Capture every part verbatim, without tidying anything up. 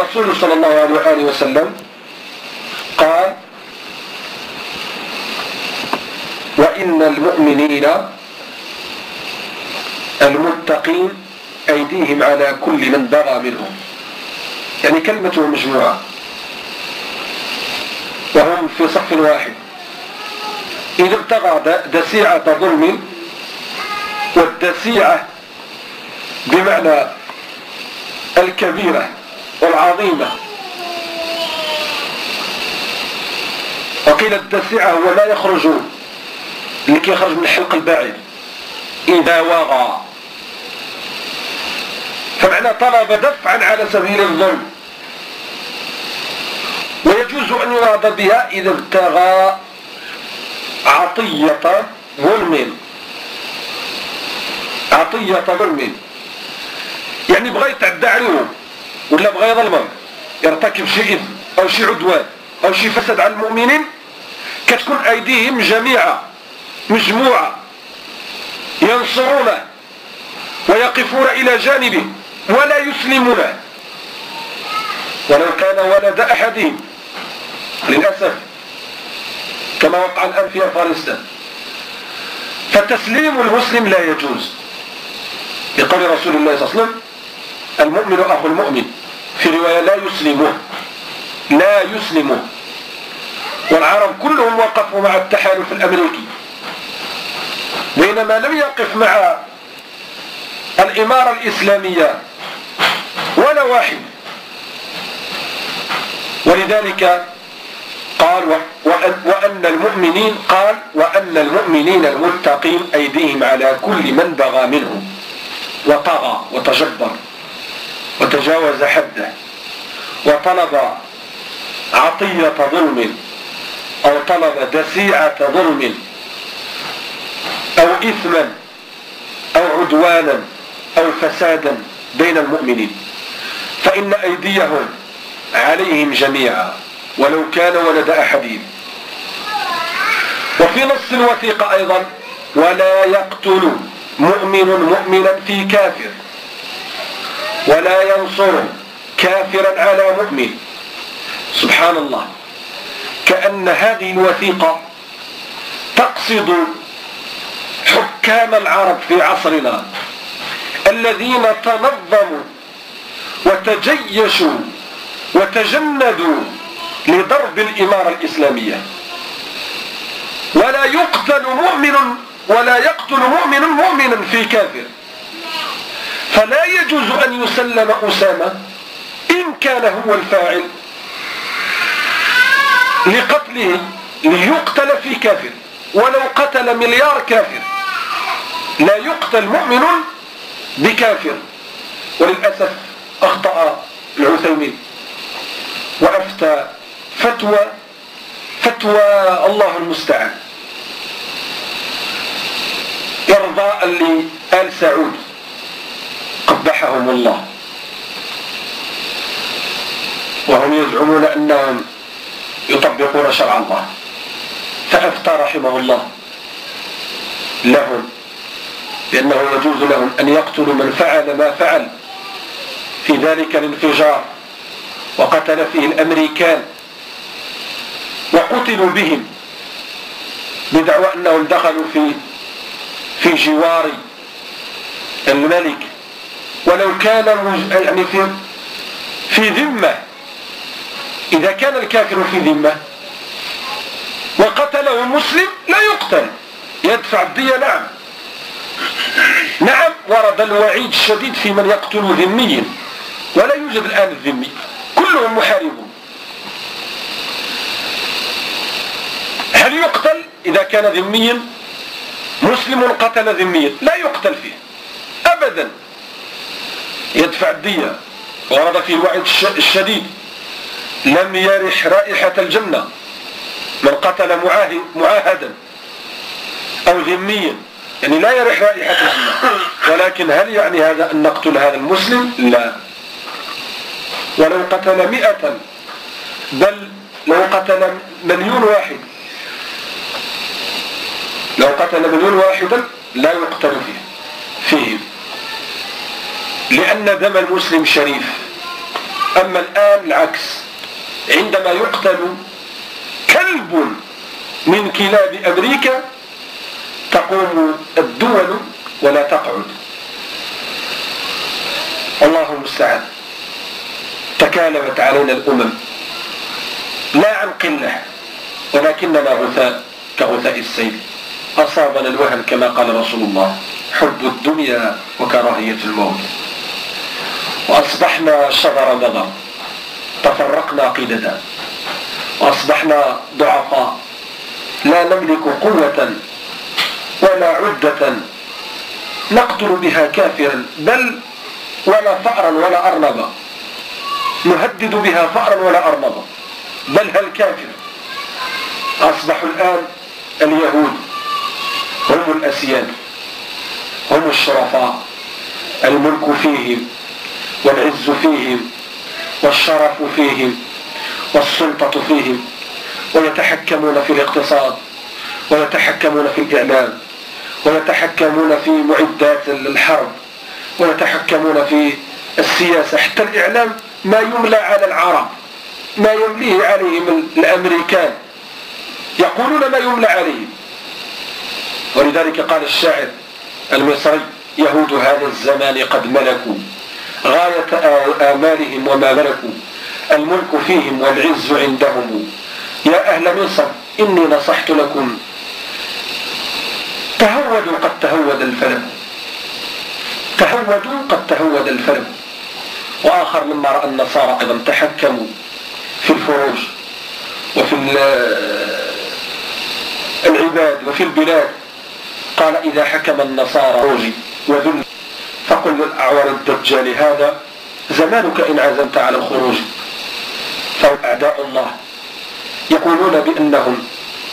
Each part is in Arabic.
الرسول صلى الله عليه وآله وسلم قال: وإن المؤمنين المتقين أيديهم على كل من بغى منهم. يعني كلمته مجموعة وهم في صف واحد. إذا ابتغى دسيعة ظلم، والدسيعة بمعنى الكبيرة والعظيمة، وقيل الدسيعة هو ما يخرج اللي يخرج من الحلق البعيد إذا وغى، فمعنى طلب دفعا على سبيل الظلم. ويجوز أن يراد بها إذا ابتغى عطية ظلم، عطية ظلم، يعني بغى يتعدى عليهم ولا بغى يظلمهم، يرتكب شيء إثم أو شيء عدوان أو شيء فسد على المؤمنين، كتكون أيديهم جميعة مجموعة ينصرونه ويقفون إلى جانبه ولا يسلمونه ولو كان ولد أحدهم، للأسف كما وقع الآن في أفغانستان. فتسليم المسلم لا يجوز، لقول رسول الله صلى الله عليه وسلم: المؤمن أخو المؤمن، في رواية لا يسلمه، لا يسلمه. والعرب كلهم وقفوا مع التحالف الأمريكي، بينما لم يقف مع الإمارة الإسلامية ولا واحد. ولذلك قال: وأن المؤمنين قال وأن المؤمنين المتقين أيديهم على كل من بغى منهم وطغى وتجبر وتجاوز حده وطلب عطية ظلم أو طلب دسيعة ظلم أو إثما أو عدوانا أو فسادا بين المؤمنين، فإن أيديهم عليهم جميعا ولو كان ولد أحدهم. وفي نص الوثيقة أيضا: ولا يقتل مؤمن مؤمنا في كافر ولا ينصر كافرا على مؤمن. سبحان الله، كأن هذه الوثيقة تقصد حكام العرب في عصرنا الذين تنظموا وتجيشوا وتجندوا لضرب الإمارة الإسلامية. ولا يقتل مؤمن ولا يقتل مؤمن مؤمنا في كافر، فلا يجوز أن يسلم أسامة إن كان هو الفاعل لقتله ليقتل في كافر، ولو قتل مليار كافر لا يقتل مؤمن بكافر. وللأسف أخطأ العثيمين وأفتى فتوى فتوى الله المستعان إرضاء لآل سعود قبحهم الله، وهم يزعمون أنهم يطبقون شرع الله. فأفتى رحمه الله لهم بأنه يجوز لهم أن يقتلوا من فعل ما فعل في ذلك الانفجار وقتل فيه الأمريكان وقتلوا بهم بدعوى أنهم دخلوا في في جوار الملك، ولو كان يعني في في ذمة. إذا كان الكافر في ذمة وقتله مسلم لا يقتل، يدفع الدية. نعم نعم ورد الوعيد الشديد في من يقتل ذميا، ولا يوجد الآن الذمي، كلهم محاربون. هل يقتل إذا كان ذميا؟ مسلم قتل ذميا لا يقتل فيه أبدا، يدفع الدية. ورد في الوعيد الشديد: لم يرح رائحة الجنة من قتل معاهدا أو ذميا، يعني لا يرح رائحة الجنة. ولكن هل يعني هذا أن نقتل هذا المسلم؟ لا. ولو قتل مئة، بل لو قتل مليون واحد، لو قتل مليون واحدا لا يقتل فيه فيه لأن دم المسلم شريف أما الآن العكس، عندما يقتل كلب من كلاب أمريكا تقوم الدول ولا تقعد. الله المستعان. تكالبت علينا الأمم لا عن قلة، ولكننا غثاء كغثاء السيل. أصابنا الوهن كما قال رسول الله: حب الدنيا وكراهية الموت. وأصبحنا شذر بذر، تفرقنا قددا، وأصبحنا ضعفاء، لا نملك قوة ولا عدة نقتل بها كافرا، بل ولا فأرا ولا أرنبا نهدد بها فأرا ولا أرنبا، بل هل كافر. أصبحوا الآن اليهود هم الأسياد، هم الشرفاء، الملك فيهم والعز فيهم والشرف فيهم والسلطة فيهم، ويتحكمون في الاقتصاد، ويتحكمون في الإعلام، ويتحكمون في معدات الحرب، ويتحكمون في السياسة، حتى الإعلام ما يملى على العرب، ما يمليه عليهم الأمريكان، يقولون ما يملى عليهم. ولذلك قال الشاعر المصري: يهود هذا الزمان قد ملكوا غاية آمالهم وما ملكوا، الملك فيهم والعز عندهم، يا أهل مصر إني نصحت لكم، تهودوا قد تهود الفلك، تهودوا قد تهود الفلك. وآخر مما رأى النصارى أيضا تحكموا في الفروج وفي العباد وفي البلاد، قال: إذا حكم النصارى روجي وذل فقل للأعور الدجال هذا زمانك إن عزمت على الخروج. فهم أعداء الله، يقولون بأنهم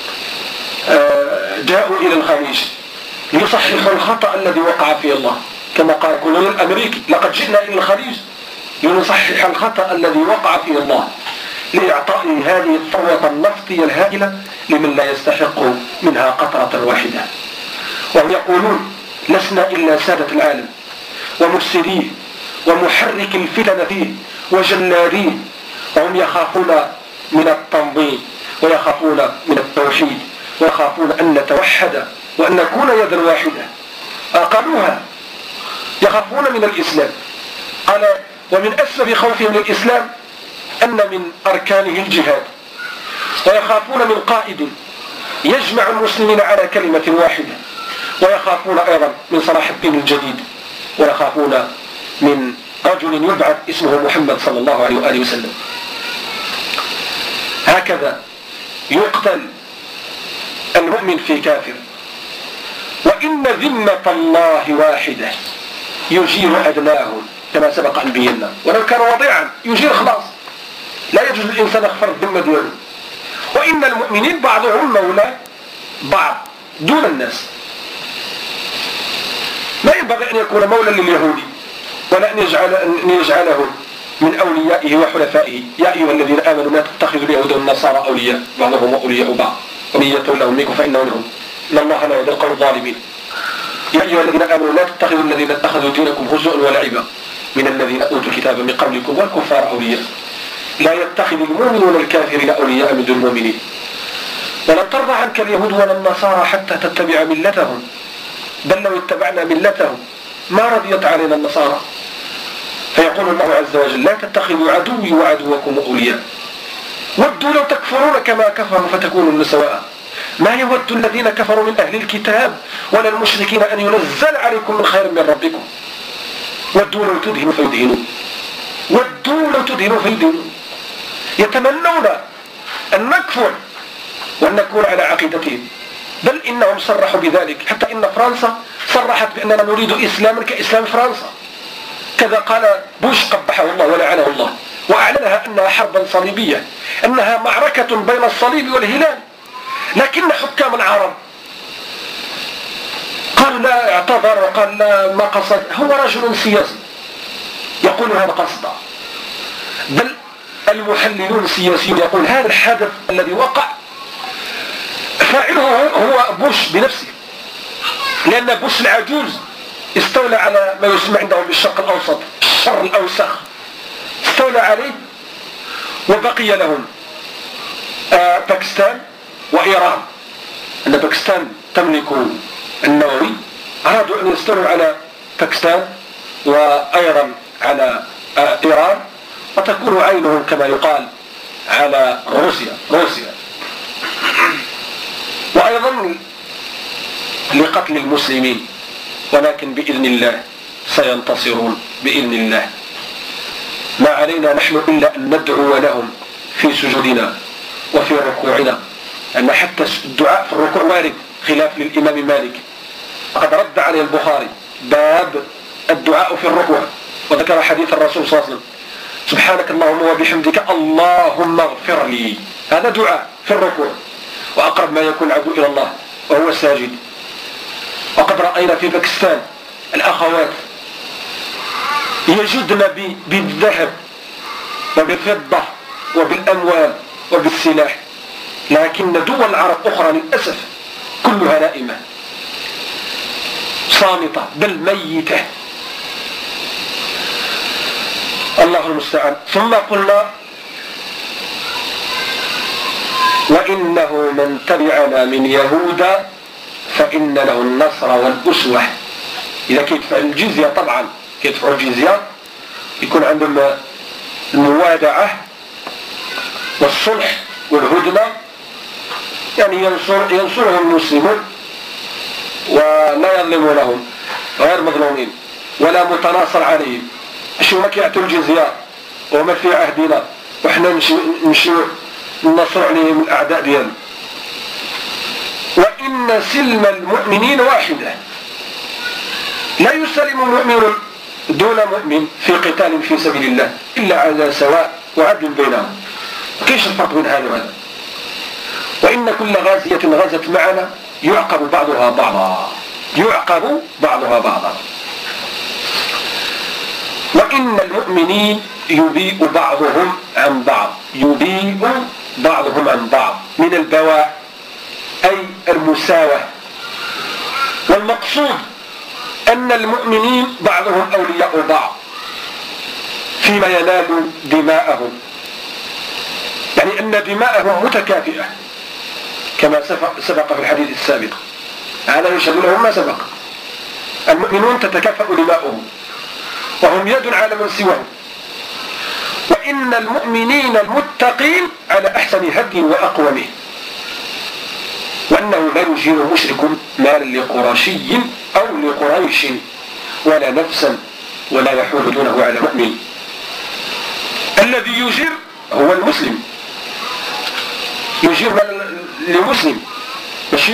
جاءوا إلى الخليج ليصححوا الخطأ الذي وقع فيه الله، كما قال الكولونيل الأمريكي: لقد جئنا إلى الخليج لنصحح الخطأ الذي وقع فيه الله، لإعطاء هذه الثروة النفطية الهائلة لمن لا يستحق منها قطرة واحدة. وهم يقولون: لسنا إلا سادة العالم ومفسديه ومحرك الفتن فيه وجلاديه. وهم يخافون من التنظيم، ويخافون من التوحيد، ويخافون أن نتوحد وأن نكون يدا واحدة. أقلوها يخافون من الإسلام. قال: ومن أسباب خوفهم من الإسلام أن من أركانه الجهاد، ويخافون من قائد يجمع المسلمين على كلمة واحدة، ويخافون أيضا من صلاح الدين الجديد، ويخافون من رجل يبعث اسمه محمد صلى الله عليه وآله وسلم. هكذا يقتل المؤمن في كافر. وإن ذمة الله واحدة يجير أدناهم، كما سبق أن بينا، ولو كان وضيعا يجير خلاص، لا يجوز للإنسان يغفر الذمة دياله. وإن المؤمنين بعضهم مولى بعض دون الناس. لا ينبغي أن يكون مولى لليهودي، ولا أن يجعل أن يجعله من أوليائه وحلفائه. يا أيها الذين آمنوا لا تتخذوا اليهود والنصارى أولياء بعضهم أولياء بعض ومن يتولهم منكم فإنه منهم إن الله لا يهدي القوم الظالمين. يا أيها الذين آمنوا لا تتخذوا الذين اتخذوا دينكم هزوا ولعبا من الذين أوتوا الكتاب من قبلكم والكفار أولياء لا يتخذ المؤمنون الكافرين أولياء من دون المؤمنين ولن ترضى عنك اليهود ولا النصارى حتى تتبع ملتهم بل لو اتبعنا ملتهم ما رضيت علينا النصارى. فيقول الله عز وجل لا تتخذوا عدوي وعدوكم أولياء ودوا لو تكفرون كما كفروا فتكونون سواء ما يود الذين كفروا من أهل الكتاب ولا المشركين أن ينزل عليكم من خير من ربكم ودوا لو تدهنوا فيدهنوا ودوا لو تدهنوا فيدهنوا. يتمنون أن نكفر وأن نكون على عقيدتهم، بل إنهم صرحوا بذلك، حتى إن فرنسا صرحت بأننا نريد إسلاما كإسلام فرنسا. كذا قال بوش قبحه الله ولعنه الله، وأعلنها أنها حربا صليبية، أنها معركة بين الصليب والهلال. لكن حكام العرب قالوا لا اعتذر وقال لا ما قصد، هو رجل سياسي يقول هذا قصدا. بل المحللون السياسيون يقول هذا الحدث الذي وقع فاعله هو بوش بنفسه، لأن بوش العجوز استولى على ما يسمى عندهم بالشرق الأوسط الشر الأوسخ، استولى استولى عليه وبقي لهم آه باكستان وإيران. أن باكستان تملك النووي، أرادوا أن يستولوا على باكستان وأيضا على آه إيران، وتكون عينهم كما يقال على روسيا روسيا وأيضا لقتل المسلمين، ولكن بإذن الله سينتصرون بإذن الله. ما علينا نحن إلا أن ندعو لهم في سجودنا وفي ركوعنا، أن حتى الدعاء في الركوع وارد، خلاف للإمام مالك، وقد رد عليه البخاري باب الدعاء في الركوع، وذكر حديث الرسول صلى الله عليه وسلم: سبحانك اللهم وبحمدك اللهم اغفر لي. هذا دعاء في الركوع، وأقرب ما يكون العبد إلى الله وهو ساجد. وقد رأينا في باكستان الأخوات يجدن بالذهب وبالفضة وبالأموال وبالسلاح، لكن دول العرب أخرى للأسف كلها نائمة صامتة بل ميتة. الله المستعان. ثم قلنا: وإنه من تبعنا من يهودا فإن له النصر والأسوة. إذا كيدفع الجزية، طبعا كيدفعوا الجزية يكون عندهم الموادعة والصلح والهدنة، يعني ينصر ينصرهم المسلمون ولا يظلمونهم، غير مظلومين ولا متناصر عليهم. شو ما كيعطوا الجزية وما في عهدنا وحنا نمشي ننصر عليهم الأعداء ديالنا. وإن سلم المؤمنين واحدة، لا يسلم مؤمن دون مؤمن في قتال في سبيل الله إلا على سواء وعدل بينهم. كيش الفرق بين هذا وهذا؟ وإن كل غازية غزت معنا يعقب بعضها بعضا يعقب بعضها بعضا. وإن المؤمنين يبيء بعضهم عن بعض يبيء بعضهم عن بعض من البواء أي المساواة. والمقصود أن المؤمنين بعضهم أولياء بعض فيما ينال دماءهم، يعني أن دماءهم متكافئة كما سبق في الحديث السابق. هذا يشهد لهم ما سبق. المؤمنون تتكافأ دماؤهم وهم يد على من سواهم. وإن المؤمنين المتقين على أحسن هدي وأقومه، وأنه لا يجير مشرك مالا لقرشي أو لقريش ولا نفسا ولا يحول دونه على مؤمن. الذي يجير هو المسلم، يجير مالا لمسلم ماشي.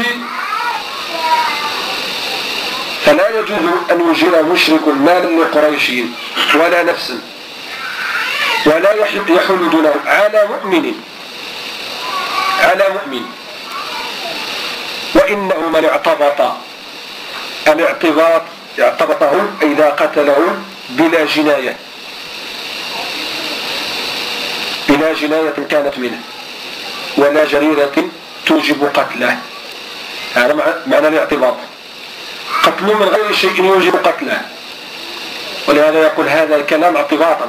فلا يجوز أن يجير مشرك مالا لقريش ولا نفسا ولا يحول دونه على مؤمن على مؤمن. وإنه من اعتبط، الاعتباط اعتبطه إذا قتله بلا جناية بلا جناية كانت منه ولا جريرة توجب قتله. هذا معنى الاعتباط، قتل من غير شيء يوجب قتله. ولهذا يقول هذا الكلام اعتباطا.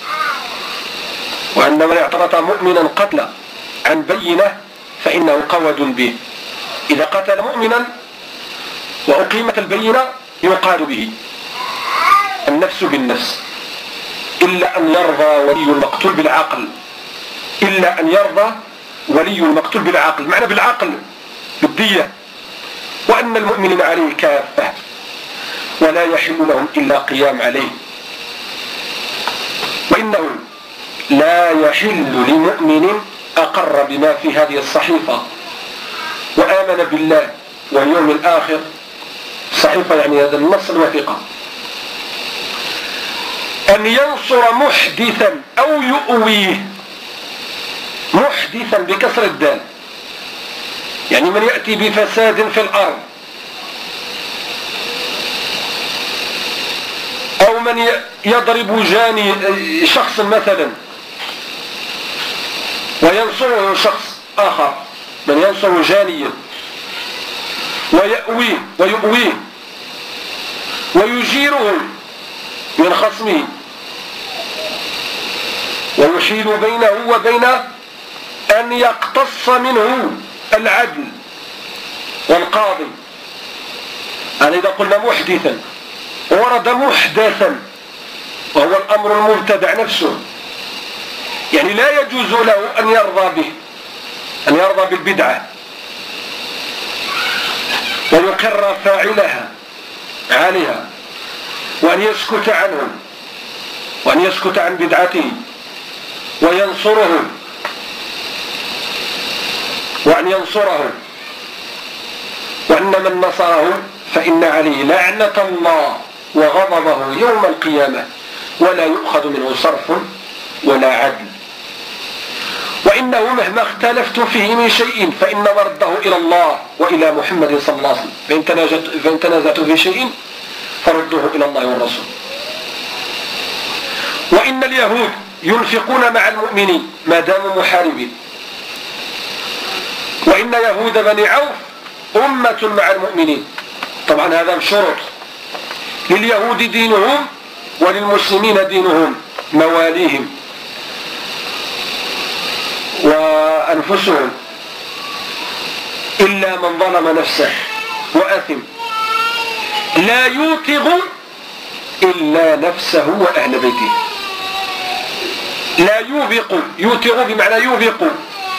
وأن من اعتبط مؤمنا قتل عن بينة فإنه قود به. إذا قتل مؤمنا وأقيمت البينة يقال به النفس بالنفس، إلا أن يرضى ولي المقتول بالعقل إلا أن يرضى ولي المقتول بالعقل معنى بالعقل بالدية. وأن المؤمنين عليه كافة ولا يحل لهم إلا قيام عليه. وإنه لا يحل لمؤمن أقر بما في هذه الصحيفة وآمن بالله واليوم الآخر، صحيفة يعني هذا النص الوثيقة، أن ينصر محدثا أو يؤويه. محدثا بكسر الدال، يعني من يأتي بفساد في الأرض، أو من يضرب جاني شخص مثلا وينصره شخص آخر، من ينصر جانيا ويأويه ويؤويه ويجيره من خصمه ويحيل بينه وبين أن يقتص منه العدل والقاضي. أنا إذا قلنا محدثا ورد محدثا وهو الأمر المبتدع نفسه، يعني لا يجوز له أن يرضى به، أن يرضى بالبدعة ويقر فاعلها عليها، وأن يسكت عنه وأن يسكت عن بدعته وينصره وأن ينصره وأن من نصره فإن عليه لعنة الله وغضبه يوم القيامة ولا يؤخذ منه صرف ولا عدل. وإنه مهما اختلفت فيه من شيء فإن مرده إلى الله وإلى محمد صلى الله عليه وسلم، فإن تنازعت, فإن تنازعت في شيء فردوه إلى الله والرسول. وإن اليهود ينفقون مع المؤمنين ما داموا محاربين، وإن يهود بني عوف أمة مع المؤمنين. طبعا هذا بشروط، لليهود دينهم وللمسلمين دينهم، مواليهم وأنفسهم، إلا من ظلم نفسه وأثم لا يوتغ إلا نفسه وأهل بيته. لا يوبق، يوتغ بمعنى يوبق،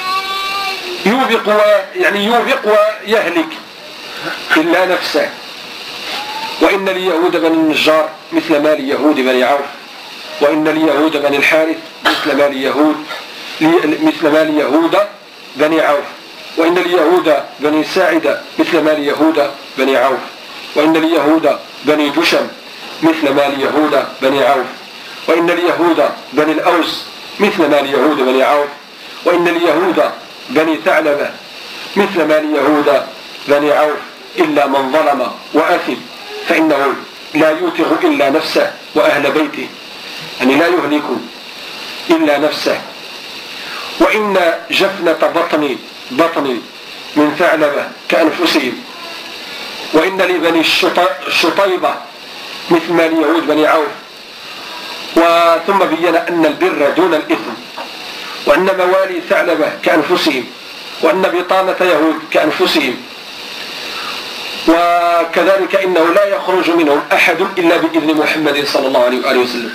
يوبق يعني يوبق ويهلك إلا نفسه. وإن ليهود بني النجار مثل ما ليهود بني عوف، وإن ليهود بني الحارث مثل ما ليهود مثل ما ليهود بني عوف، وإن ليهود بني ساعدة مثل ما ليهود بني عوف، وإن ليهود بني جشم مثل ما ليهود بني عوف، وإن ليهود بني الأوس مثل ما ليهود بني عوف، وإن ليهود بني ثعلبة مثل ما ليهود بني عوف، إلا من ظلم وأثم فإنه لا يوتغ إلا نفسه وأهل بيته، يعني لا يهلك إلا نفسه. وإن جفنة بطن بطن من ثعلبة كأنفسهم، وإن لبني الشطيبة مثل ما ليهود بني عوف. وثم بين أن البر دون الإثم، وأن موالي ثعلبة كأنفسهم، وأن بطانة يهود كأنفسهم، وكذلك إنه لا يخرج منهم أحد إلا بإذن محمد صلى الله عليه وآله وسلم،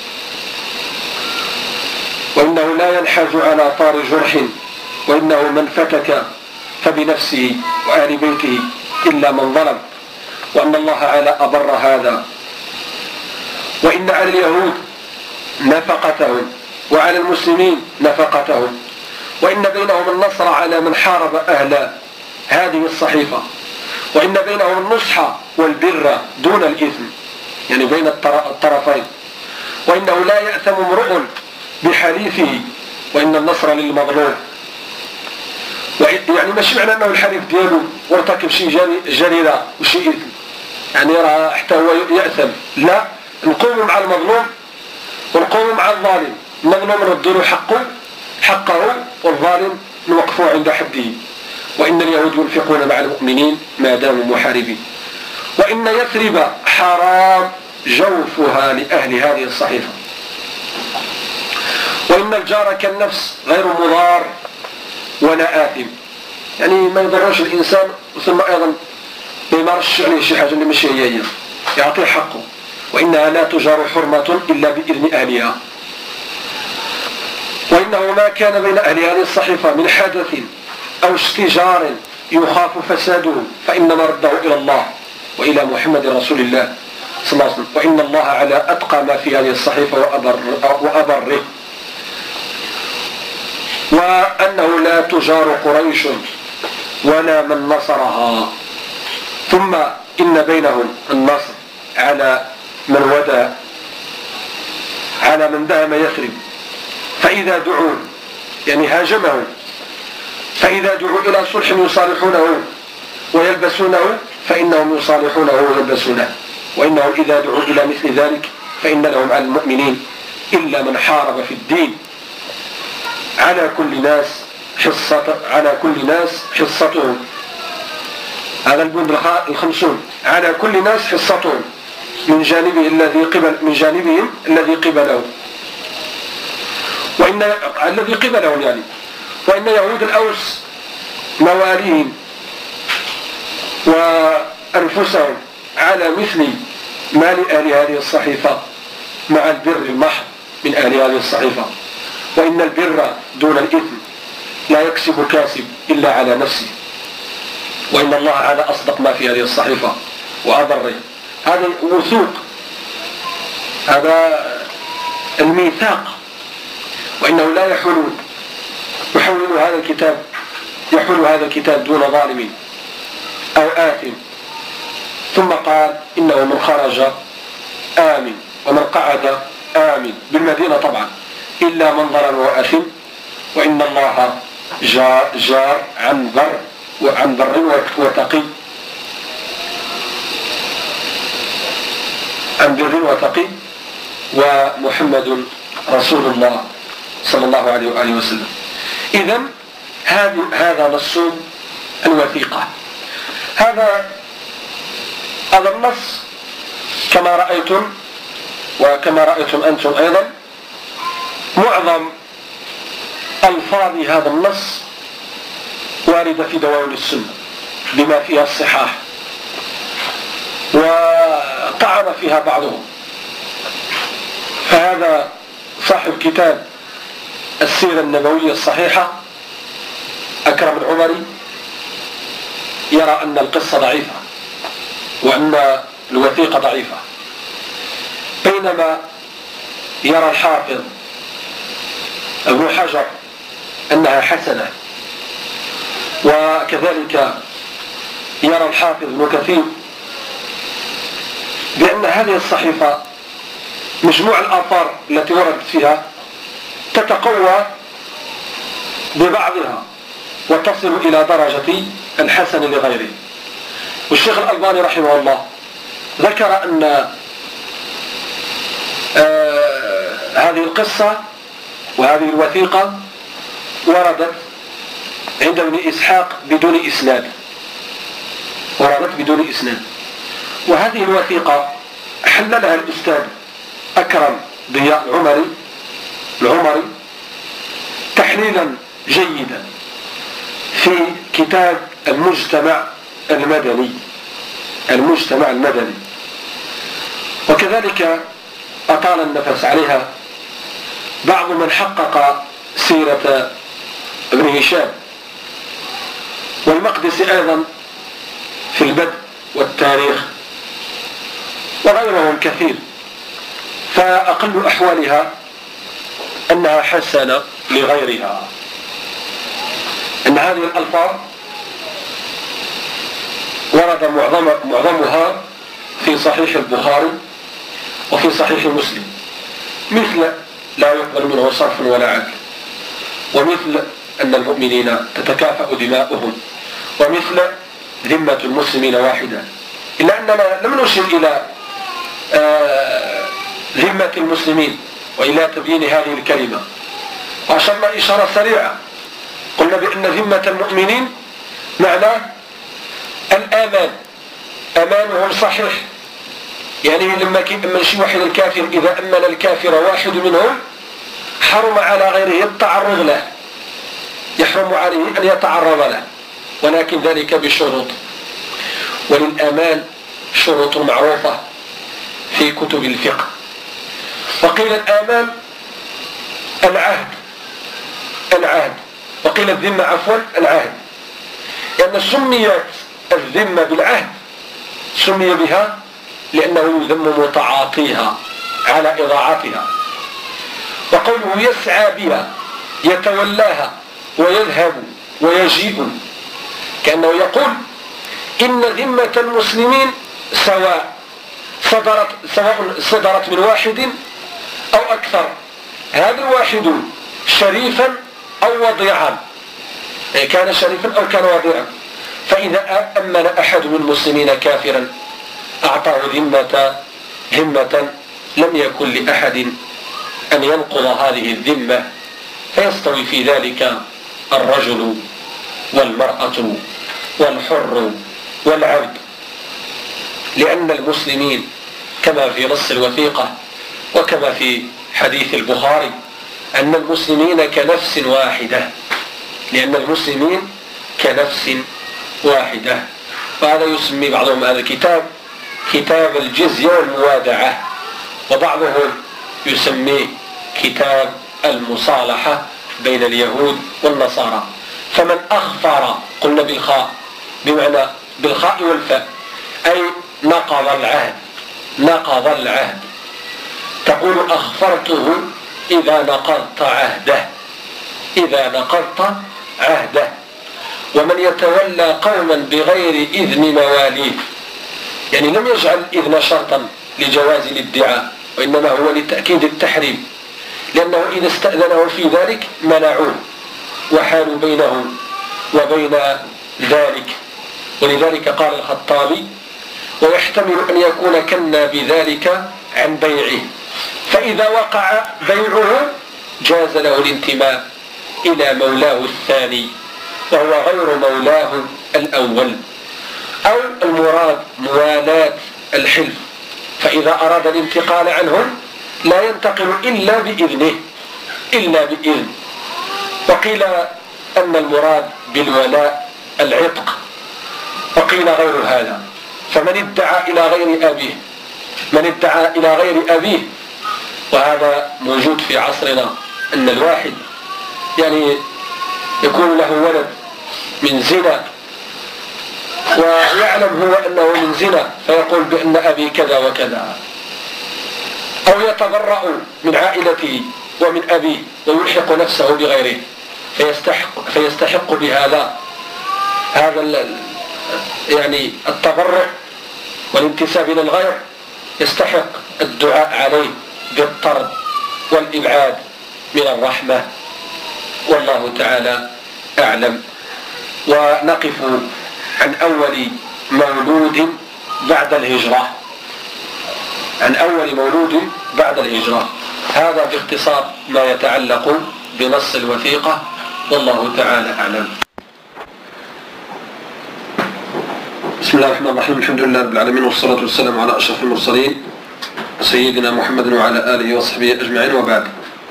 وإنه لا ينحاز على طار جرح، وإنه من فتك فبنفسه وآل بيته إلا من ظلم، وأن الله على أبر هذا. وإن على اليهود نفقتهم وعلى المسلمين نفقتهم، وإن بينهم النصر على من حارب أهل هذه الصحيفة، وإن بينهم النصح والبر دون الإثم، يعني بين الطرفين، وإنه لا يأثم امرؤ بحليفه، وإن النصر للمظلوم. يعني ماشي معنى أنه الحليف دياله وارتكب شيء جريرة وشيء إثم يعني يرى حتى هو يأثم، لا، نقوم مع المظلوم ونقوم مع الظالم، المظلوم نردله حقه حقه والظالم نوقفه عند حده. وإن اليهود ينفقون مع المؤمنين ما داموا محاربين. وإن يثرب حرام جوفها لأهل هذه الصحيفة. وإن الجار كالنفس غير مضار ولا آثم، يعني ما يضرش الإنسان ثم أيضا ما يمارش عليه شي حاجة اللي ماشي هي، يعطيه حقه. وإنها لا تجار حرمة إلا بإذن أهلها. وإنه ما كان بين أهل هذه الصحيفة من حدث أو اشتجار يخاف فساده فإن مرده إلى الله وإلى محمد رسول الله صلى الله عليه وسلم، وإن الله على أتقى ما في هذه الصحيفة وأبر وأبره. وأنه لا تجار قريش ولا من نصرها. ثم إن بينهم النصر على من ودى على من دهم يثرب، فإذا دعوا يعني هاجمه، فإذا دعوا إلى صلح يصالحونه ويلبسونه فإنهم يصالحونه ويلبسونه. وإنهم إذا دعوا إلى مثل ذلك فإن لهم على المؤمنين إلا من حارب في الدين على كل ناس حصة على كل ناس حصتهم. هذا البند الخمسون، على كل ناس حصتهم من جانبه الذي قبل من جانبهم الذي قبله. وإن الذي قبلهم يعني وإن يهود الأوس مواليهم وأنفسهم على مثل مال أهل هذه الصحيفة مع البر المحض من أهل هذه الصحيفة، وإن البر دون الإثم لا يكسب كاسب إلا على نفسه، وإن الله على أصدق ما في هذه الصحيفة وأبره. هذا وثوق، هذا الميثاق، وإنه لا يحول يحول هذا الكتاب يحول هذا الكتاب دون ظالم أو آثم. ثم قال إنه من خرج آمن ومن قعد آمن بالمدينة طبعا إلا من ظلم وأثم، وإن الله جار, جار عن بر وعن بر وتقي عن بر وتقي ومحمد رسول الله صلى الله عليه وآله وسلم. إذن هذا نص الوثيقة. هذا هذا النص كما رأيتم وكما رأيتم أنتم أيضا معظم ألفاظ هذا النص واردة في دواوين السنة بما فيها الصحاح، وطعن فيها بعضهم. فهذا صاحب كتاب السيرة النبوية الصحيحة أكرم العمري يرى أن القصة ضعيفة وأن الوثيقة ضعيفة، بينما يرى الحافظ ابن حجر أنها حسنة، وكذلك يرى الحافظ ابن كثير بأن هذه الصحيفة مجموع الآثار التي وردت فيها تتقوى ببعضها وتصل إلى درجة الحسن لغيره. والشيخ الألباني رحمه الله ذكر أن آه هذه القصة وهذه الوثيقة وردت عند ابن إسحاق بدون إسناد وردت بدون إسناد وهذه الوثيقة حللها الأستاذ أكرم ضياء العمري العمري تحليلا جيدا في كتاب المجتمع المدني المجتمع المدني وكذلك أطال النفس عليها بعض من حقق سيرة ابن هشام والمقدسي أيضا في البدء والتاريخ وغيرهم كثير. فأقل أحوالها أنها حسنة لغيرها، أن هذه الألفاظ ورد معظم معظمها في صحيح البخاري وفي صحيح مسلم، مثل لا يقبل منه صرف ولا عدل، ومثل أن المؤمنين تتكافأ دماؤهم، ومثل ذمة المسلمين واحدة، إلا أننا لم نشر إلى آه ذمة المسلمين وإلى تبيين هذه الكلمة، وأشرنا إشارة سريعة قلنا بأن ذمة المؤمنين معناه الآمان، أمانهم صحيح، يعني لما يأمن شي واحد الكافر إذا أمن الكافر واحد منهم حرم على غيره التعرض له، يحرم عليه أن يتعرض له، ولكن ذلك بشروط. وللأمان شروط معروفة في كتب الفقه. وقيل الآمان العهد العهد وقيل الذمة عفوا العهد، لأن سميت الذمة بالعهد سمي بها لأنه يذم متعاطيها على إضاعتها. وقوله يسعى بها يتولاها ويذهب ويجيء، كأنه يقول إن ذمة المسلمين سواء صدرت, سواء صدرت من واحد أو أكثر، هذا الواحد شريفا أو وضيعا، كان شريفا أو كان وضيعا، فإذا أمن أحد من المسلمين كافرا أعطاه ذمة ذمة لم يكن لأحد أن ينقض هذه الذمة، فيستوي في ذلك الرجل والمرأة والحر والعبد، لأن المسلمين كما في نص الوثيقة وكما في حديث البخاري أن المسلمين كنفس واحدة، لأن المسلمين كنفس واحدة. وهذا يسمي بعضهم هذا الكتاب كتاب الجزية والموادعة، وبعضهم يسميه كتاب المصالحة بين اليهود والنصارى. فمن أخفر، قلنا بالخاء بمعنى بالخاء والفاء، أي نقض العهد، نقض العهد. تقول أخفرته إذا نقضت عهده، إذا نقضت عهده. ومن يتولى قوما بغير إذن مواليه، يعني لم يجعل الإذن شرطا لجواز الادعاء، وإنما هو لتأكيد التحريم، لأنه إذا استأذنه في ذلك منعوه وحالوا بينه وبين ذلك. ولذلك قال الخطابي: ويحتمل أن يكون كنا بذلك عن بيعه، فإذا وقع بيعه جاز له الانتماء إلى مولاه الثاني وهو غير مولاه الأول. أو المراد موالاة الحلف، فإذا أراد الانتقال عنهم لا ينتقل إلا بإذنه، إلا بإذن. وقيل أن المراد بالولاء العتق، وقيل غير هذا. فمن ادعى إلى غير أبيه، من ادعى إلى غير أبيه، وهذا موجود في عصرنا، أن الواحد يعني يكون له ولد من زنا ويعلم هو أنه من زنا، فيقول بأن أبي كذا وكذا، أو يتبرأ من عائلته ومن أبيه ويلحق نفسه بغيره، فيستحق, فيستحق بهذا هذا يعني التبرع والانتساب إلى الغير، يستحق الدعاء عليه بالطرد والإبعاد من الرحمة. والله تعالى أعلم. ونقف عن أول مولود بعد الهجرة، عن أول مولود بعد الهجرة. هذا باختصار ما يتعلق بنص الوثيقة، والله تعالى أعلم. بسم الله الرحمن الرحيم، الحمد لله رب العالمين، والصلاة والسلام على أشرف المرسلين سيدنا محمد وعلى آله وصحبه أجمعين، وبعد.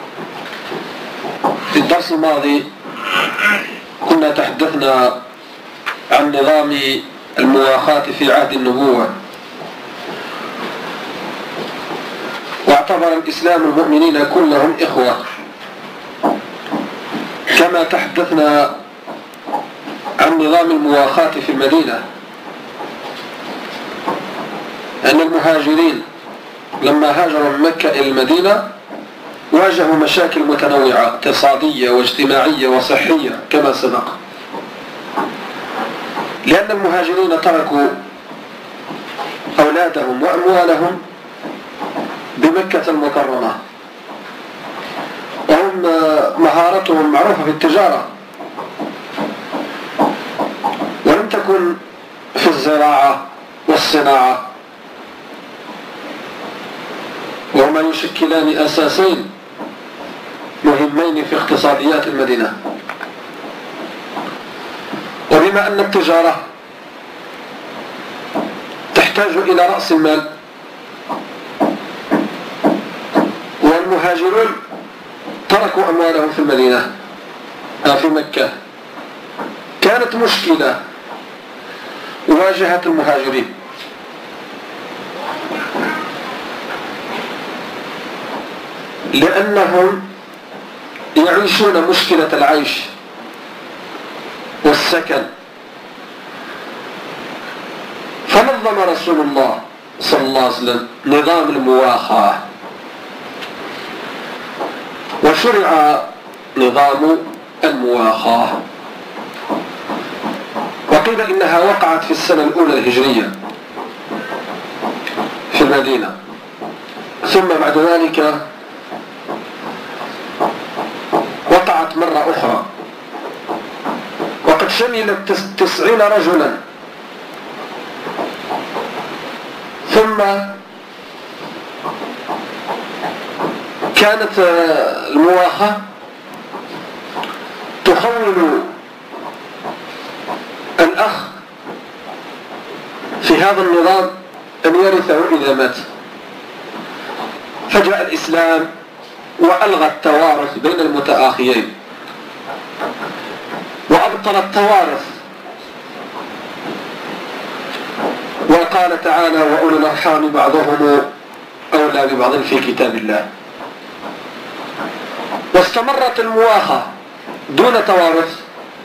في الدرس الماضي كنا تحدثنا عن نظام المواخاة في عهد النبوة، واعتبر الإسلام المؤمنين كلهم إخوة، كما تحدثنا عن نظام المواخاة في المدينة، أن المهاجرين لما هاجروا من مكة إلى المدينة واجهوا مشاكل متنوعة اقتصادية واجتماعية وصحية كما سبق، لأن المهاجرين تركوا أولادهم وأموالهم بمكة المكرمة، وهم مهارتهم معروفة في التجارة، ولم تكن في الزراعة والصناعة، وهما يشكلان أساسين مهمين في اقتصاديات المدينة. وبما أن التجارة تحتاج إلى رأس المال، والمهاجرون تركوا أموالهم في المدينة في مكة، كانت مشكلة واجهت المهاجرين، لأنهم يعيشون مشكلة العيش والسكن. فنظم رسول الله صلى الله عليه وسلم نظام المواخاة، وشرع نظام المواخاة، وقيل إنها وقعت في السنة الأولى الهجرية في المدينة، ثم بعد ذلك وقعت مرة أخرى، وقد شملت تسعين رجلا، ثم كانت المواخاة تخول الأخ في هذا النظام أن يرثه إذا مات، فجاء الإسلام وألغى التوارث بين المتآخيين وأبطل التوارث، وقال تعالى وأولو الأرحام بعضهم أولى ببعض في كتاب الله. واستمرت المواخاة دون توارث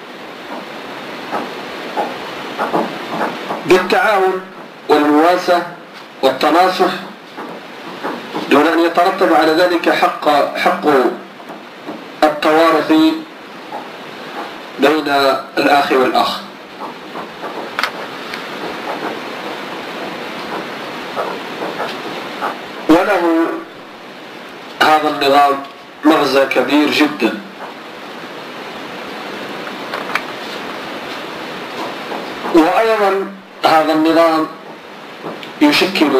بالتعاون والمواساة والتناصح دون أن يترتب على ذلك حق حق التوارث بين الأخ والأخ. وله هذا النظام مغزى كبير جدا، وأيضا هذا النظام يشكل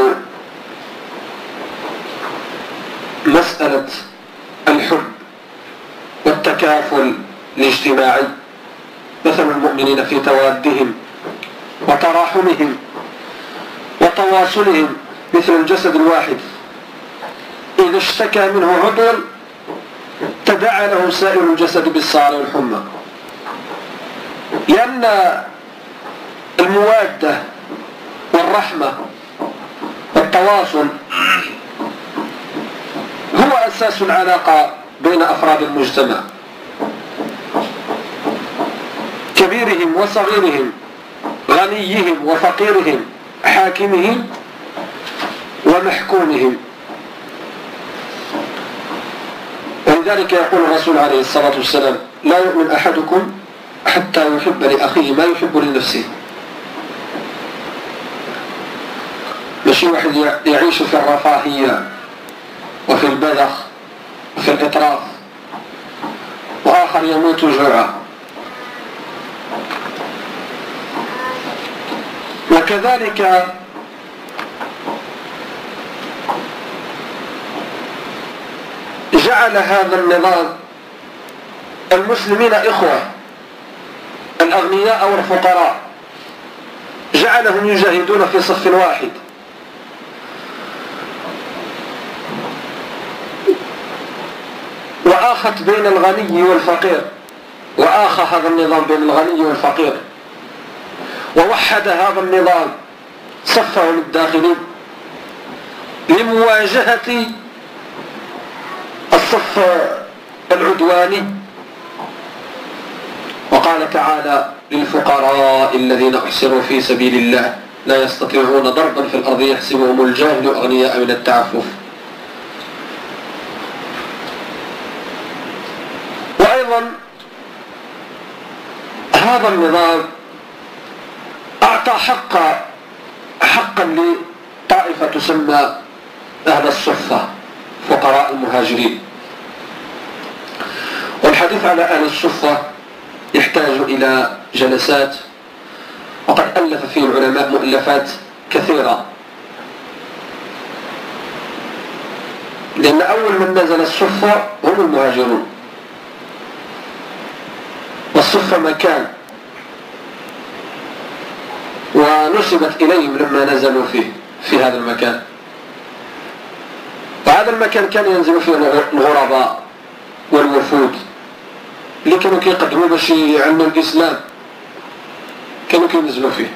مسألة الحب والتكافل الاجتماعي، مثل المؤمنين في توادهم وتراحمهم وتواصلهم مثل الجسد الواحد، إذا اشتكى منه عضو تداعى له سائر الجسد بالسهر والحمى، لأن الموادة والرحمة والتواصل هو أساس العلاقة بين أفراد المجتمع، كبيرهم وصغيرهم، غنيهم وفقيرهم، حاكمهم ومحكومهم. ولذلك يقول الرسول عليه الصلاة والسلام لا يؤمن أحدكم حتى يحب لأخيه ما يحب لنفسه. ماشي واحد يعيش في الرفاهية وفي البذخ وفي الإطراف وآخر يموت جوعا. وكذلك جعل هذا النظام المسلمين إخوة، الأغنياء والفقراء جعلهم يجاهدون في صف واحد، وآخت بين الغني والفقير، وآخى هذا النظام بين الغني والفقير، ووحد هذا النظام صفهم الداخلي لمواجهة الصف العدواني. وقال تعالى للفقراء الذين أحصروا في سبيل الله لا يستطيعون ضربا في الأرض يحسبهم الجاهل أغنياء من التعفف. وأيضا هذا النظام أعطى حق حقا لطائفة تسمى أهل الصفة فقراء المهاجرين. والحديث على أهل الصفة يحتاج إلى جلسات، وقد ألف فيه العلماء مؤلفات كثيرة، لأن أول من نزل الصفة هم المهاجرون، والصفة مكان ونسبت إليهم لما نزلوا فيه في هذا المكان. وهذا المكان كان ينزل فيه الغرباء والوفود اللي كانوا كيقدموا باش يعلموا الإسلام، كانوا كينزلوا فيه.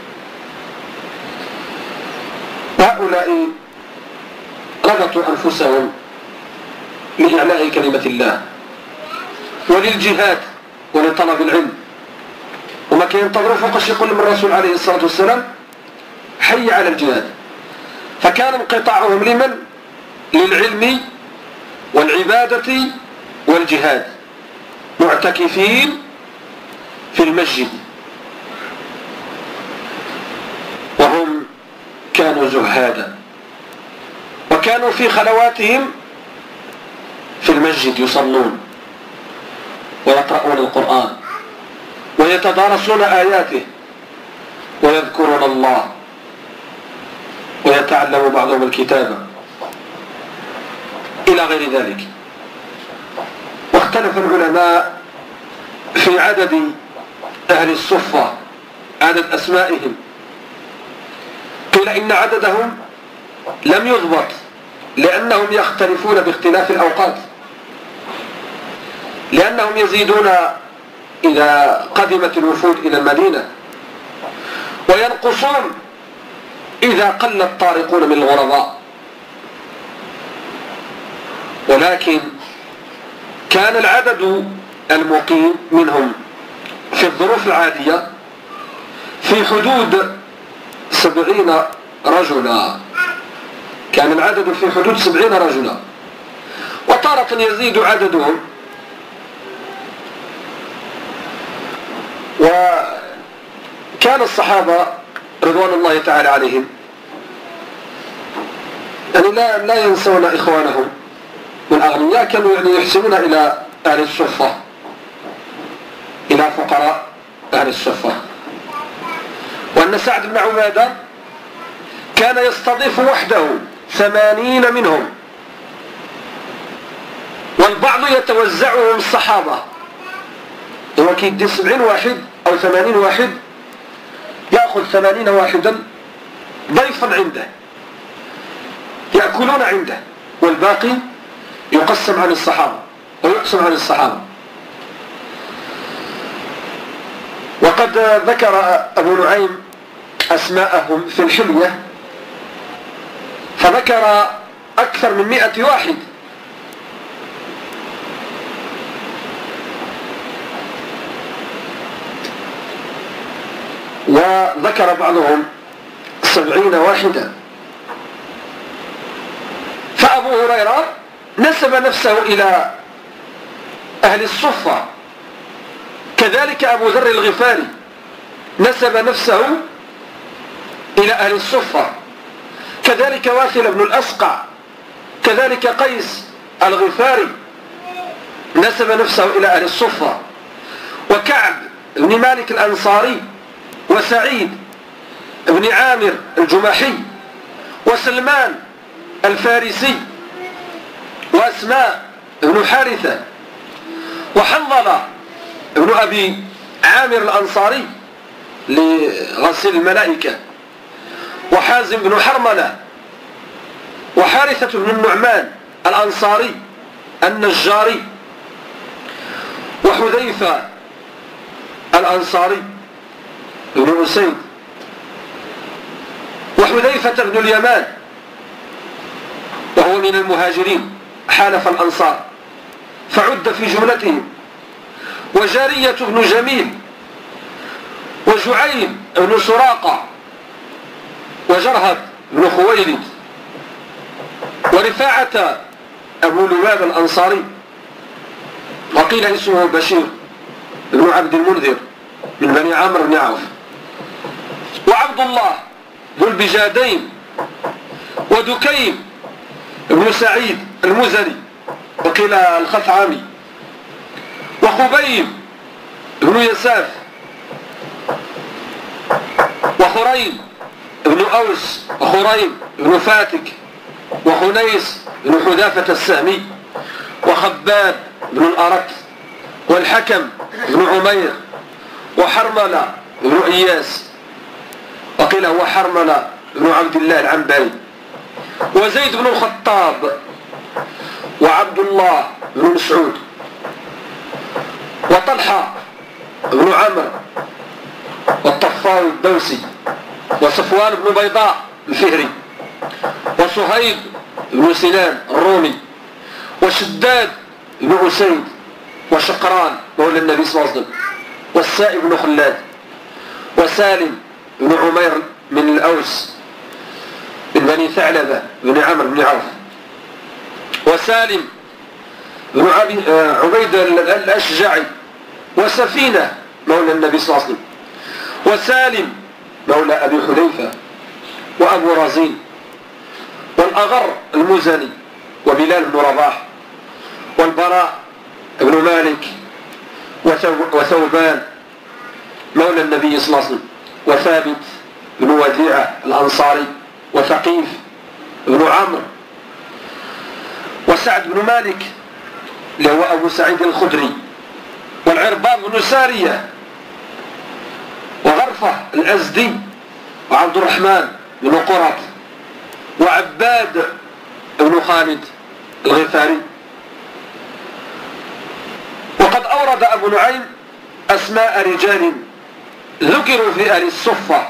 هؤلاء ربطوا أنفسهم لإعلاء كلمة الله وللجهاد ولطلب العلم، وما كينتظروا فوقاش يقول لهم الرسول عليه الصلاة والسلام حي على الجهاد. فكان انقطاعهم لمن؟ للعلم والعبادة والجهاد، معتكفين في المسجد، وهم كانوا زهادا، وكانوا في خلواتهم في المسجد يصلون ويقرؤون القرآن ويتدارسون آياته ويذكرون الله ويتعلم بعضهم الكتابة إلى غير ذلك. واختلف العلماء في عدد أهل الصفة، عدد أسمائهم. قيل إن عددهم لم يضبط لأنهم يختلفون باختلاف الأوقات، لأنهم يزيدون إذا قدمت الوفود إلى المدينة، وينقصون إذا قل الطارقون من الغرباء. ولكن كان العدد المقيم منهم في الظروف العادية في حدود سبعين رجلا، كان العدد في حدود سبعين رجلا، وتارة يزيد عددهم. وكان الصحابة رضوان الله تعالى عليهم يعني لا, لا ينسون إخوانهم والأغنياء، كانوا يعني يحسنون إلى أهل الصفة، إلى فقراء أهل الصفة. وأن سعد بن عبادة كان يستضيف وحده ثمانين منهم، والبعض يتوزعهم الصحابة، هو كيدي سبعين واحد أو ثمانين واحد، يأخذ ثمانين واحدا ضيفا عنده يأكلون عنده، والباقي يقسم عن الصحابة ويقسم عن الصحابة. وقد ذكر أبو نعيم أسماءهم في الحلية، فذكر أكثر من مئة واحد. وذكر بعضهم سبعين واحدا. فأبو هريرة نسب نفسه إلى أهل الصفة، كذلك أبو ذر الغفاري نسب نفسه إلى أهل الصفة، كذلك واثل بن الأسقع، كذلك قيس الغفاري نسب نفسه إلى أهل الصفة، وكعب بن مالك الأنصاري، وسعيد بن عامر الجماحي، وسلمان الفارسي، وأسماء بن حارثة، وحنظلة بن أبي عامر الأنصاري لغسل الملائكة، وحازم بن حرملة، وحارثة بن النعمان الأنصاري النجاري، وحذيفة الأنصاري بن أسيد، وحذيفة بن اليمان وهو من المهاجرين حالف الأنصار فعد في جملتهم، وجارية بن جميل، وجعيل بن سراقة، وجرهد بن خويلد، ورفاعة أبو لباب الأنصاري، وقيل اسمه بشير بن عبد المنذر من بني عمرو بن عوف، وعبد الله ذو البجادين، ودكيم بن سعيد المزني وقيل الخثعمي، وخبيب بن يساف، وخريم بن أوس، وخريم بن فاتك، وخنيس بن حذافة السهمي، وخباب بن الأرت، والحكم بن عمير، وحرملة بن إياس وقيل هو حرملة بن عبد الله العنبري، وزيد بن الخطاب، وعبد الله بن مسعود، وطلحة بن عمرو، والطفاوي الدوسي، وصفوان بن بيضاء الفهري، وصهيب بن سنان الرومي، وشداد بن أسيد، وشقران مولى النبي صلى الله عليه وسلم، والسائب بن خلاد، وسالم بن عمير من الأوس من بني ثعلبة بن عمرو بن عوف، وسالم بن عبيد الأشجعي، وسفينة مولى النبي صلى الله عليه وسلم، وسالم مولى أبي حذيفة، وأبو رزين، والأغر المزني، وبلال بن رباح، والبراء بن مالك، وثوبان مولى النبي صلى الله عليه وسلم، وثابت بن وديعة الأنصاري، وثقيف بن عمرو، وسعد بن مالك اللي هو أبو سعيد الخدري، والعرباض بن سارية، وغرفة الأزدي، وعبد الرحمن بن قرط، وعباد بن خالد الغفاري. وأورد أبو نعيم أسماء رجال ذكروا في أهل الصفة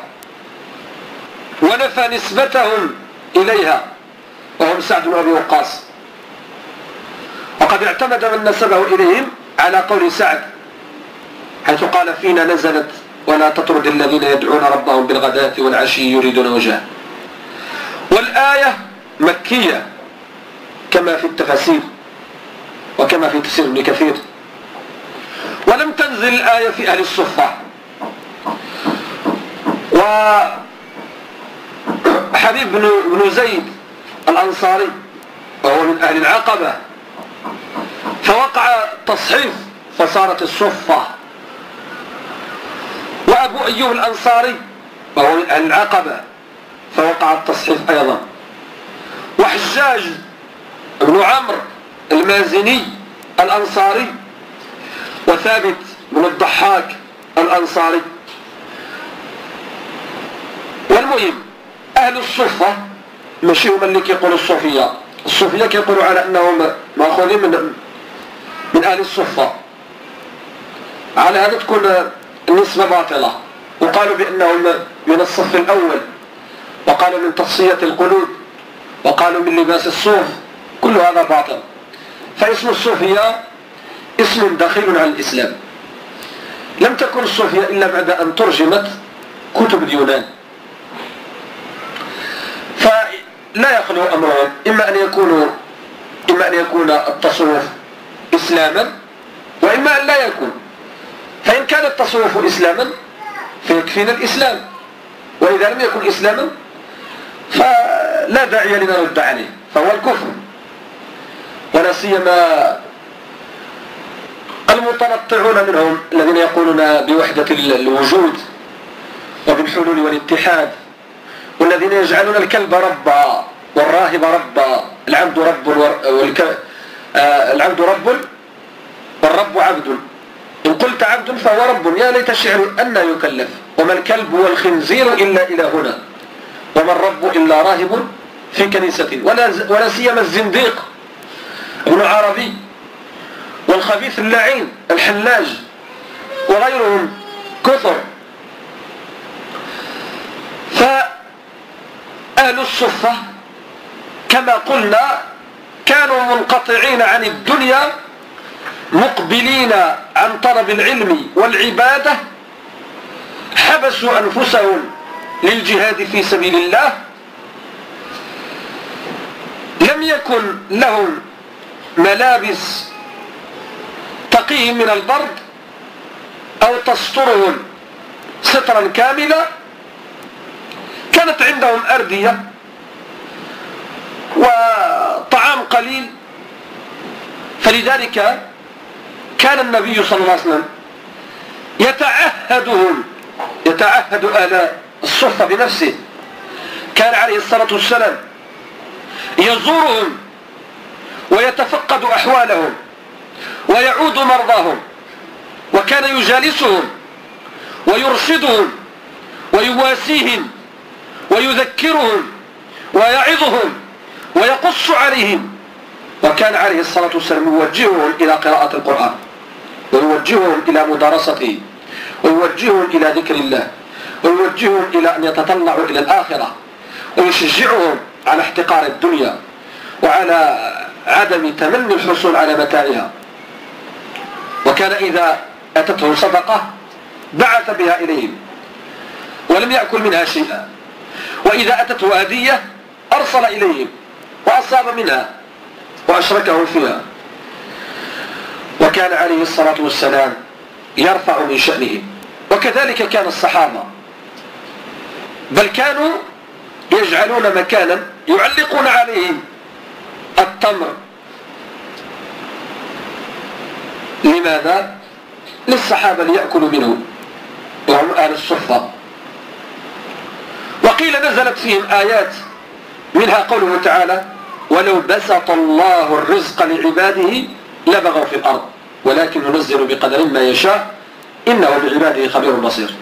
ونفى نسبتهم إليها وهم سعد بن أبي وقاص، وقد اعتمد من نسبه إليهم على قول سعد حيث قال فينا نزلت ولا تطرد الذين يدعون ربهم بالغداة والعشي يريدون وجهه. والآية مكية كما في التفاسير وكما في تفسير ابن كثير، ولم تنزل الآية في أهل الصفة. وحبيب بن زيد الأنصاري وهو من أهل العقبة فوقع تصحيف فصارت الصفة، وأبو أيوب الأنصاري وهو من أهل العقبة فوقع التصحيف أيضا، وحجاج بن عمرو المازني الأنصاري وثابت بن الضحاك الأنصاري. والمهم أهل الصفة ماشي هما اللي كيقولوا الصوفية، الصوفية كيقولوا على أنهم مأخوذين من من أهل الصفة، على هذا تكون النسبة باطلة، وقالوا بأنهم من الصف الأول، وقالوا من تصفية القلوب، وقالوا من لباس الصوف، كل هذا باطل. فاسم الصوفية اسم دخيل على الإسلام. لم تكن الصوفية إلا بعد أن ترجمت كتب اليونان، فلا يخلو أمرهم، إما أن يكونوا إما أن يكون التصوف إسلاما وإما أن لا يكون. فإن كان التصوف إسلاما فيكفينا الإسلام، وإذا لم يكن إسلاما فلا داعي لنرد عليه، فهو الكفر. ولا سيما المتنطعون منهم الذين يقولون بوحدة الوجود وبالحلول والاتحاد، والذين يجعلون الكلب ربا والراهب ربا، العبد رب والك... آه العبد رب والرب عبد، إن قلت عبد فهو رب، يا ليت شعري أن يكلف، وما الكلب والخنزير إلا إلى هنا، وما الرب إلا راهب في كنيسة. ولا, ولا سيما الزنديق ابن عربي والخبيث اللعين الحلاج وغيرهم كثر. فأهل الصفة كما قلنا كانوا منقطعين عن الدنيا مقبلين عن طلب العلم والعبادة، حبسوا أنفسهم للجهاد في سبيل الله، لم يكن لهم ملابس تقيهم من البرد أو تسترهم سترا كاملا، كانت عندهم أردية وطعام قليل. فلذلك كان النبي صلى الله عليه وسلم يتعهدهم يتعهد أهل الصفة بنفسه، كان عليه الصلاة والسلام يزورهم ويتفقد أحوالهم ويعود مرضاهم، وكان يجالسهم ويرشدهم ويواسيهم ويذكرهم ويعظهم ويقص عليهم، وكان عليه الصلاة والسلام يوجههم إلى قراءة القرآن، ويوجههم إلى مدارسته، ويوجههم إلى ذكر الله، ويوجههم إلى أن يتطلعوا إلى الآخرة، ويشجعهم على احتقار الدنيا وعلى عدم تمني الحصول على متاعها. وكان إذا أتته صدقة بعث بها إليهم ولم يأكل منها شيئا، وإذا أتته هدية أرسل إليهم وأصاب منها وأشركهم فيها. وكان عليه الصلاة والسلام يرفع من شأنهم، وكذلك كان الصحابة، بل كانوا يجعلون مكانا يعلقون عليه التمر. لماذا؟ للصحابة ليأكلوا منه، وهم أهل الصفة. وقيل نزلت فيهم آيات منها قوله تعالى: ولو بسط الله الرزق لعباده لبغوا في الأرض ولكن ينزل بقدر ما يشاء إنه بعباده خبير بصير.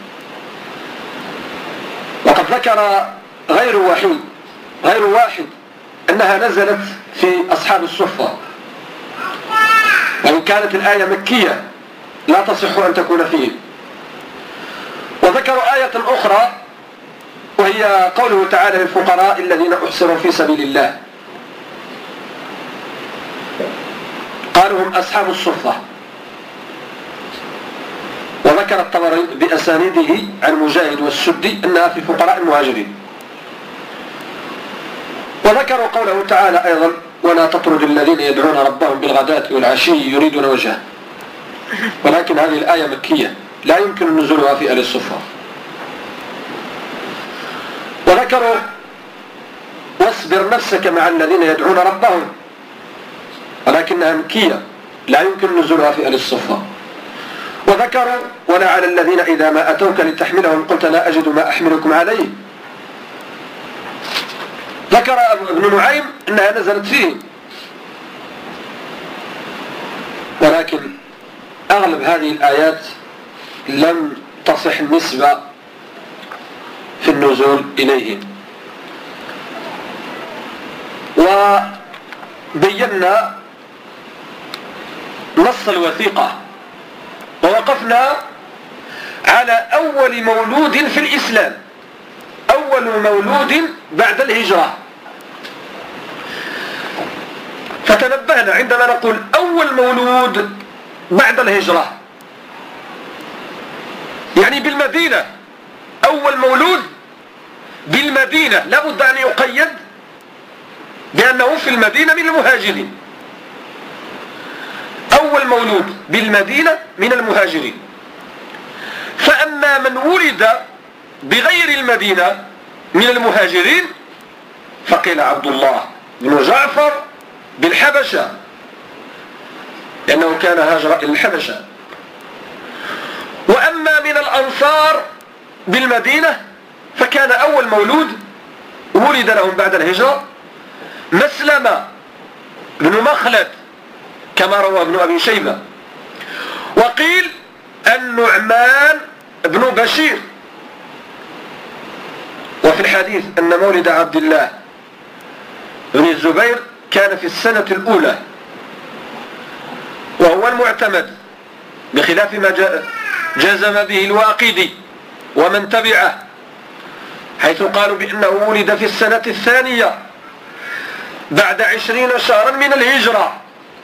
وقد ذكر غير واحد غير واحد أنها نزلت في أصحاب الصفة، وإن كانت الآية مكية لا تصح أن تكون فيهم. وذكروا آية أخرى وهي قوله تعالى للفقراء الذين أحصروا في سبيل الله، قالوا هم أصحاب الصفة. وذكر الطبري بأسانيده عن مجاهد والسدي أنها في فقراء المهاجرين. وذكروا قوله تعالى أيضا ولا تطرد الذين يدعون ربهم بالغداة والعشي يريدون وجهه، ولكن هذه الآية مكية لا يمكن نزولها في أهل الصفة. وذكروا واصبر نفسك مع الذين يدعون ربهم، ولكنها مكية لا يمكن نزولها في أهل الصفة. وذكروا ولا على الذين إذا ما أتوك لتحملهم قلت لا أجد ما أحملكم عليه. ذكر ابن نعيم أنها نزلت فيه، ولكن أغلب هذه الآيات لم تصح النسبة في النزول إليهم. وبينا نص الوثيقة ووقفنا على أول مولود في الإسلام، أول مولود بعد الهجرة. فتنبهنا عندما نقول أول مولود بعد الهجرة يعني بالمدينة، أول مولود بالمدينة لابد أن يقيد بأنه في المدينة من المهاجرين، أول مولود بالمدينة من المهاجرين. فأما من ولد بغير المدينة من المهاجرين فقيل عبد الله بن جعفر بالحبشة لأنه كان هاجر إلى الحبشة. وأما من الأنصار بالمدينة فكان أول مولود ولد لهم بعد الهجرة مسلمة بن مخلد كما روى ابن أبي شيبة. وقيل النعمان بن بشير. وفي الحديث أن مولد عبد الله بن الزبير كان في السنة الأولى وهو المعتمد بخلاف ما جزم به الواقدي ومن تبعه، حيث قالوا بأنه ولد في السنة الثانية بعد عشرين شهرا من الهجرة.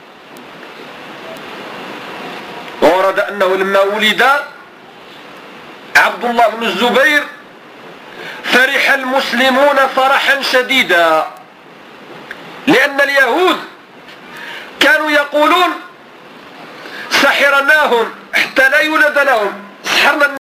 وورد أنه لما ولد عبد الله بن الزبير فرح المسلمون فرحا شديدا، لأن اليهود كانوا يقولون سحرناهم حتى لا يولد لهم، سحرنا